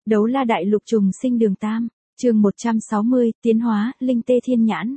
Đấu la đại lục trùng sinh đường Tam, chương 160, tiến hóa, linh tê thiên nhãn.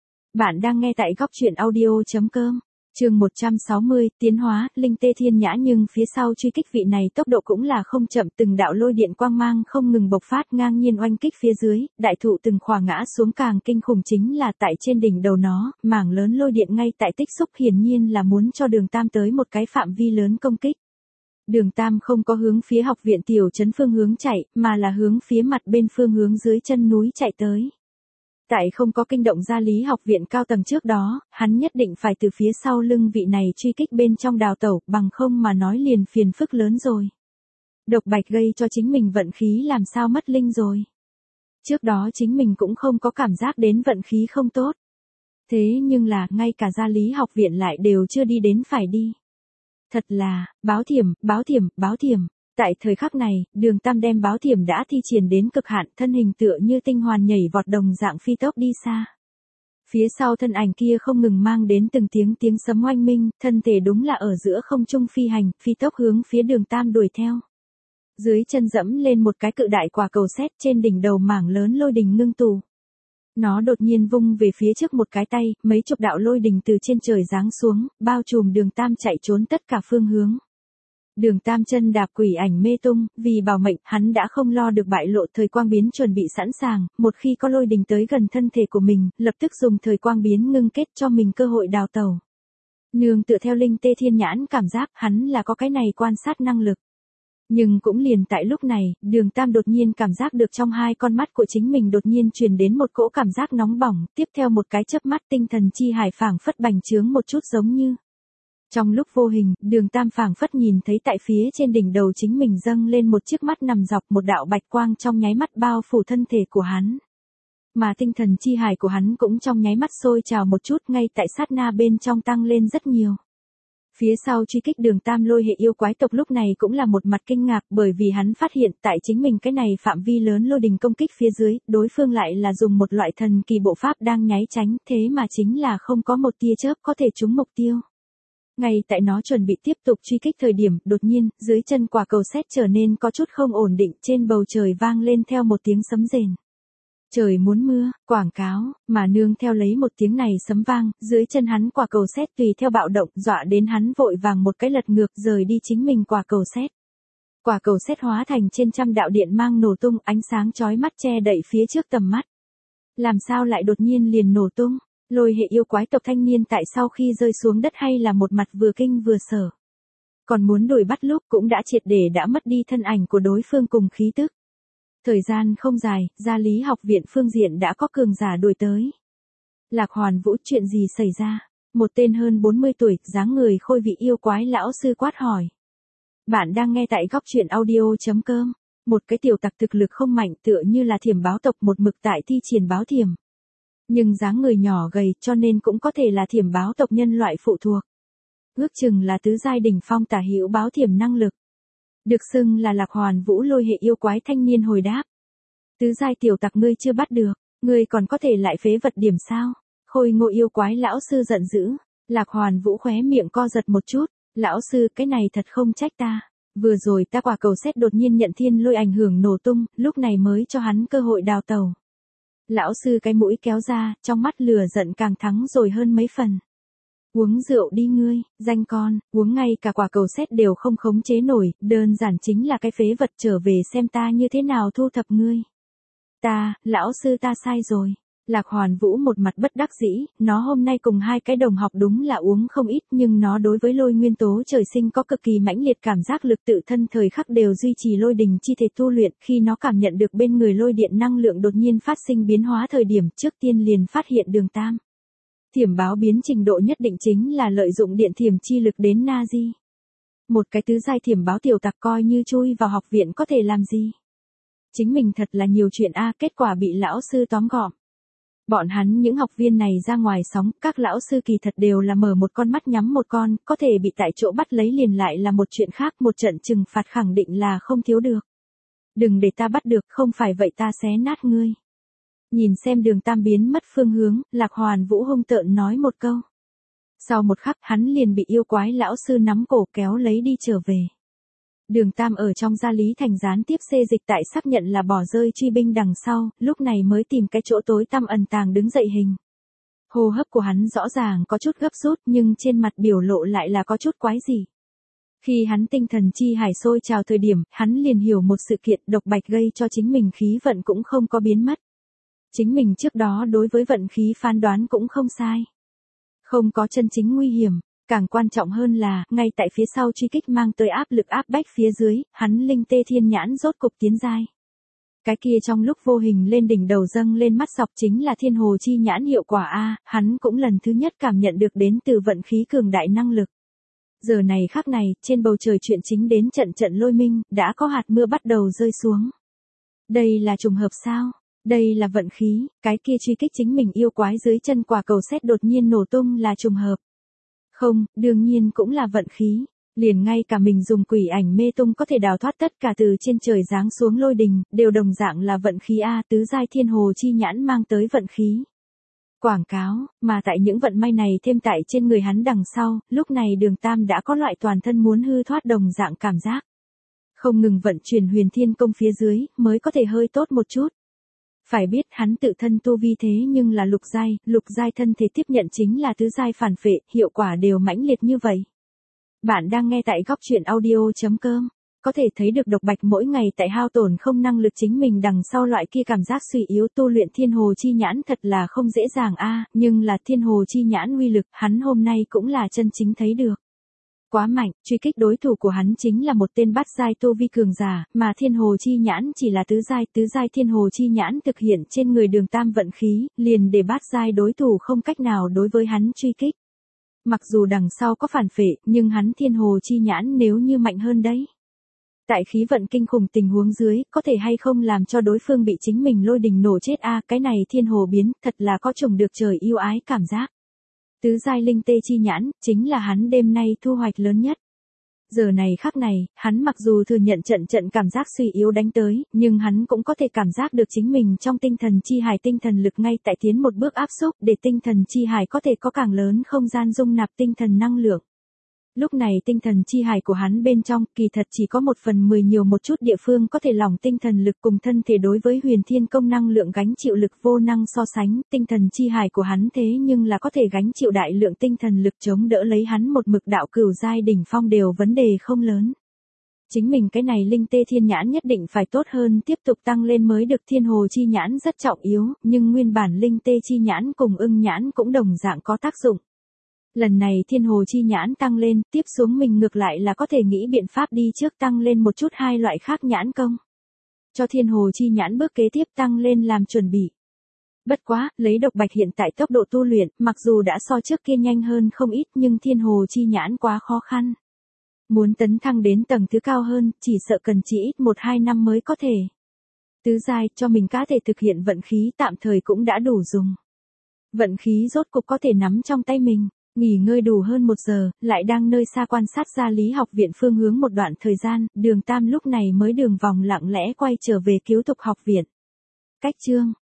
Bạn đang nghe tại góc truyện audio.com. Chương 160, tiến hóa, linh tê thiên nhã, nhưng phía sau truy kích vị này tốc độ cũng là không chậm, từng đạo lôi điện quang mang không ngừng bộc phát ngang nhiên oanh kích phía dưới, đại thụ từng khỏa ngã xuống, càng kinh khủng chính là tại trên đỉnh đầu nó, mảng lớn lôi điện ngay tại tích xúc, hiển nhiên là muốn cho đường Tam tới một cái phạm vi lớn công kích. Đường Tam không có hướng phía học viện tiểu trấn phương hướng chạy, mà là hướng phía mặt bên phương hướng dưới chân núi chạy tới. Tại không có kinh động ra Lý học viện cao tầng trước đó, hắn nhất định phải từ phía sau lưng vị này truy kích bên trong đào tẩu, bằng không mà nói liền phiền phức lớn rồi. Độc bạch gây cho chính mình vận khí làm sao mất linh rồi. Trước đó chính mình cũng không có cảm giác đến vận khí không tốt. Thế nhưng là, ngay cả gia Lý học viện lại đều chưa đi đến phải đi. Thật là, báo thiểm, báo thiểm, báo thiểm. Tại thời khắc này, đường Tam đem báo thiểm đã thi triển đến cực hạn, thân hình tựa như tinh hoàn nhảy vọt đồng dạng phi tốc đi xa. Phía sau thân ảnh kia không ngừng mang đến từng tiếng sấm oanh minh, thân thể đúng là ở giữa không trung phi hành, phi tốc hướng phía đường Tam đuổi theo. Dưới chân dẫm lên một cái cự đại quả cầu sét, trên đỉnh đầu mảng lớn lôi đình ngưng tụ. Nó đột nhiên vung về phía trước một cái tay, mấy chục đạo lôi đình từ trên trời giáng xuống, bao trùm đường Tam chạy trốn tất cả phương hướng. Đường Tam chân đạp quỷ ảnh mê tung, vì bảo mệnh, hắn đã không lo được bại lộ, thời quang biến chuẩn bị sẵn sàng, một khi có lôi đình tới gần thân thể của mình, lập tức dùng thời quang biến ngưng kết cho mình cơ hội đào tẩu. Nương tựa theo linh tê thiên nhãn cảm giác, hắn là có cái này quan sát năng lực. Nhưng cũng liền tại lúc này, đường Tam đột nhiên cảm giác được trong hai con mắt của chính mình đột nhiên truyền đến một cỗ cảm giác nóng bỏng, tiếp theo một cái chớp mắt tinh thần chi hải phảng phất bành trướng một chút giống như. Trong lúc vô hình, đường Tam phảng phất nhìn thấy tại phía trên đỉnh đầu chính mình dâng lên một chiếc mắt nằm dọc, một đạo bạch quang trong nháy mắt bao phủ thân thể của hắn. Mà tinh thần chi hải của hắn cũng trong nháy mắt sôi trào một chút, ngay tại sát na bên trong tăng lên rất nhiều. Phía sau truy kích đường Tam lôi hệ yêu quái tộc lúc này cũng là một mặt kinh ngạc, bởi vì hắn phát hiện tại chính mình cái này phạm vi lớn lôi đình công kích phía dưới, đối phương lại là dùng một loại thần kỳ bộ pháp đang nháy tránh, thế mà chính là không có một tia chớp có thể trúng mục tiêu. Ngay tại nó chuẩn bị tiếp tục truy kích thời điểm, đột nhiên, dưới chân quả cầu sét trở nên có chút không ổn định, trên bầu trời vang lên theo một tiếng sấm rền. Trời muốn mưa, quảng cáo, mà nương theo lấy một tiếng này sấm vang, dưới chân hắn quả cầu sét tùy theo bạo động, dọa đến hắn vội vàng một cái lật ngược rời đi chính mình quả cầu sét. Quả cầu sét hóa thành trên trăm đạo điện mang nổ tung, ánh sáng chói mắt che đậy phía trước tầm mắt. Làm sao lại đột nhiên liền nổ tung? Lôi hệ yêu quái tộc thanh niên tại sau khi rơi xuống đất hay là một mặt vừa kinh vừa sợ. Còn muốn đuổi bắt lúc cũng đã triệt để đã mất đi thân ảnh của đối phương cùng khí tức. Thời gian không dài, gia Lý học viện phương diện đã có cường giả đuổi tới. Lạc Hoàn Vũ, chuyện gì xảy ra? Một tên hơn 40 tuổi, dáng người khôi vị yêu quái lão sư quát hỏi. Bạn đang nghe tại góc truyện audio.com. Một cái tiểu tặc thực lực không mạnh, tựa như là thiểm báo tộc, một mực tại thi triển báo thiểm. Nhưng dáng người nhỏ gầy, cho nên cũng có thể là thiểm báo tộc nhân loại phụ thuộc. Ước chừng là tứ giai đỉnh phong tả hữu báo thiểm năng lực. Được xưng là Lạc Hoàn Vũ lôi hệ yêu quái thanh niên hồi đáp. Tứ giai tiểu tặc ngươi chưa bắt được, ngươi còn có thể lại phế vật điểm sao? Khôi ngộ yêu quái lão sư giận dữ. Lạc Hoàn Vũ khóe miệng co giật một chút. Lão sư, cái này thật không trách ta. Vừa rồi ta quả cầu sét đột nhiên nhận thiên lôi ảnh hưởng nổ tung, lúc này mới cho hắn cơ hội đào tẩu. Lão sư cái mũi kéo ra, trong mắt lửa giận càng thắng rồi hơn mấy phần. Uống rượu đi ngươi, danh con, uống ngay cả quả cầu sét đều không khống chế nổi, đơn giản chính là cái phế vật, trở về xem ta như thế nào thu thập ngươi. Lão sư ta sai rồi. Lạc Hoàn Vũ một mặt bất đắc dĩ, nó hôm nay cùng hai cái đồng học đúng là uống không ít, nhưng nó đối với lôi nguyên tố trời sinh có cực kỳ mãnh liệt cảm giác lực, tự thân thời khắc đều duy trì lôi đình chi thể tu luyện, khi nó cảm nhận được bên người lôi điện năng lượng đột nhiên phát sinh biến hóa thời điểm, trước tiên liền phát hiện đường Tam. Thiểm báo biến trình độ nhất định chính là lợi dụng điện thiểm chi lực đến Nazi. Một cái tứ giai thiểm báo tiểu tặc coi như chui vào học viện có thể làm gì? Chính mình thật là nhiều chuyện kết quả bị lão sư tóm gọn. Bọn hắn những học viên này ra ngoài sóng, các lão sư kỳ thật đều là mở một con mắt nhắm một con, có thể bị tại chỗ bắt lấy liền lại là một chuyện khác, một trận trừng phạt khẳng định là không thiếu được. Đừng để ta bắt được, không phải vậy ta xé nát ngươi. Nhìn xem đường Tam biến mất phương hướng, Lạc Hoàn Vũ hung tợn nói một câu. Sau một khắc hắn liền bị yêu quái lão sư nắm cổ kéo lấy đi trở về. Đường Tam ở trong gia Lý Thành gián tiếp xê dịch tại xác nhận là bỏ rơi truy binh đằng sau, lúc này mới tìm cái chỗ tối tăm ẩn tàng đứng dậy hình. Hô hấp của hắn rõ ràng có chút gấp rút nhưng trên mặt biểu lộ lại là có chút quái dị. Khi hắn tinh thần chi hải sôi trào thời điểm, hắn liền hiểu một sự kiện độc bạch gây cho chính mình khí vận cũng không có biến mất. Chính mình trước đó đối với vận khí phán đoán cũng không sai. Không có chân chính nguy hiểm, càng quan trọng hơn là, ngay tại phía sau truy kích mang tới áp lực áp bách phía dưới, hắn linh tê thiên nhãn rốt cục tiến giai. Cái kia trong lúc vô hình lên đỉnh đầu dâng lên mắt dọc chính là thiên hồ chi nhãn hiệu quả A, hắn cũng lần thứ nhất cảm nhận được đến từ vận khí cường đại năng lực. Giờ này khắc này, trên bầu trời chuyện chính đến trận trận lôi minh, đã có hạt mưa bắt đầu rơi xuống. Đây là trùng hợp sao? Đây là vận khí, cái kia truy kích chính mình yêu quái dưới chân quả cầu sét đột nhiên nổ tung là trùng hợp. Không, đương nhiên cũng là vận khí. Liền ngay cả mình dùng quỷ ảnh mê tung có thể đào thoát tất cả từ trên trời giáng xuống lôi đình, đều đồng dạng là vận khí A, tứ giai thiên hồ chi nhãn mang tới vận khí. Quảng cáo, mà tại những vận may này thêm tại trên người hắn đằng sau, lúc này Đường Tam đã có loại toàn thân muốn hư thoát đồng dạng cảm giác. Không ngừng vận chuyển huyền thiên công phía dưới, mới có thể hơi tốt một chút. Phải biết hắn tự thân tu vi thế nhưng là lục giai thân thể tiếp nhận chính là tứ giai phản phệ, hiệu quả đều mãnh liệt như vậy. Bạn đang nghe tại góc truyện audio.com. Có thể thấy được độc bạch mỗi ngày tại hao tổn không năng lực chính mình đằng sau loại kia cảm giác suy yếu tu luyện thiên hồ chi nhãn thật là không dễ dàng a, nhưng là thiên hồ chi nhãn uy lực hắn hôm nay cũng là chân chính thấy được. Quá mạnh, truy kích đối thủ của hắn chính là một tên bát giai tu vi cường giả, mà thiên hồ chi nhãn chỉ là tứ giai thiên hồ chi nhãn thực hiện trên người Đường Tam vận khí, liền để bát giai đối thủ không cách nào đối với hắn truy kích. Mặc dù đằng sau có phản phệ, nhưng hắn thiên hồ chi nhãn nếu như mạnh hơn đấy. Tại khí vận kinh khủng tình huống dưới, có thể hay không làm cho đối phương bị chính mình lôi đình nổ chết a, cái này thiên hồ biến, thật là có chồng được trời yêu ái cảm giác. Tứ giai linh tê chi nhãn, chính là hắn đêm nay thu hoạch lớn nhất. Giờ này khắc này, hắn mặc dù thừa nhận trận cảm giác suy yếu đánh tới, nhưng hắn cũng có thể cảm giác được chính mình trong tinh thần chi hải tinh thần lực ngay tại tiến một bước áp xúc để tinh thần chi hải có thể có càng lớn không gian dung nạp tinh thần năng lượng. Lúc này tinh thần chi hải của hắn bên trong kỳ thật chỉ có 1/10 nhiều một chút địa phương có thể lỏng tinh thần lực cùng thân thể đối với huyền thiên công năng lượng gánh chịu lực vô năng so sánh, tinh thần chi hải của hắn thế nhưng là có thể gánh chịu đại lượng tinh thần lực chống đỡ lấy hắn một mực đạo cửu giai đỉnh phong đều vấn đề không lớn. Chính mình cái này linh tê thiên nhãn nhất định phải tốt hơn tiếp tục tăng lên mới được, thiên hồ chi nhãn rất trọng yếu, nhưng nguyên bản linh tê chi nhãn cùng ưng nhãn cũng đồng dạng có tác dụng. Lần này thiên hồ chi nhãn tăng lên, tiếp xuống mình ngược lại là có thể nghĩ biện pháp đi trước tăng lên một chút hai loại khác nhãn công. Cho thiên hồ chi nhãn bước kế tiếp tăng lên làm chuẩn bị. Bất quá, lấy độc bạch hiện tại tốc độ tu luyện, mặc dù đã so trước kia nhanh hơn không ít nhưng thiên hồ chi nhãn quá khó khăn. Muốn tấn thăng đến tầng thứ cao hơn, chỉ sợ cần chỉ ít 1-2 năm mới có thể. Tứ giai, cho mình cá thể thực hiện vận khí tạm thời cũng đã đủ dùng. Vận khí rốt cục có thể nắm trong tay mình. Nghỉ ngơi đủ hơn 1 giờ, lại đang nơi xa quan sát gia lý học viện phương hướng một đoạn thời gian, Đường Tam lúc này mới đường vòng lặng lẽ quay trở về Cứu Thục học viện. Cách chương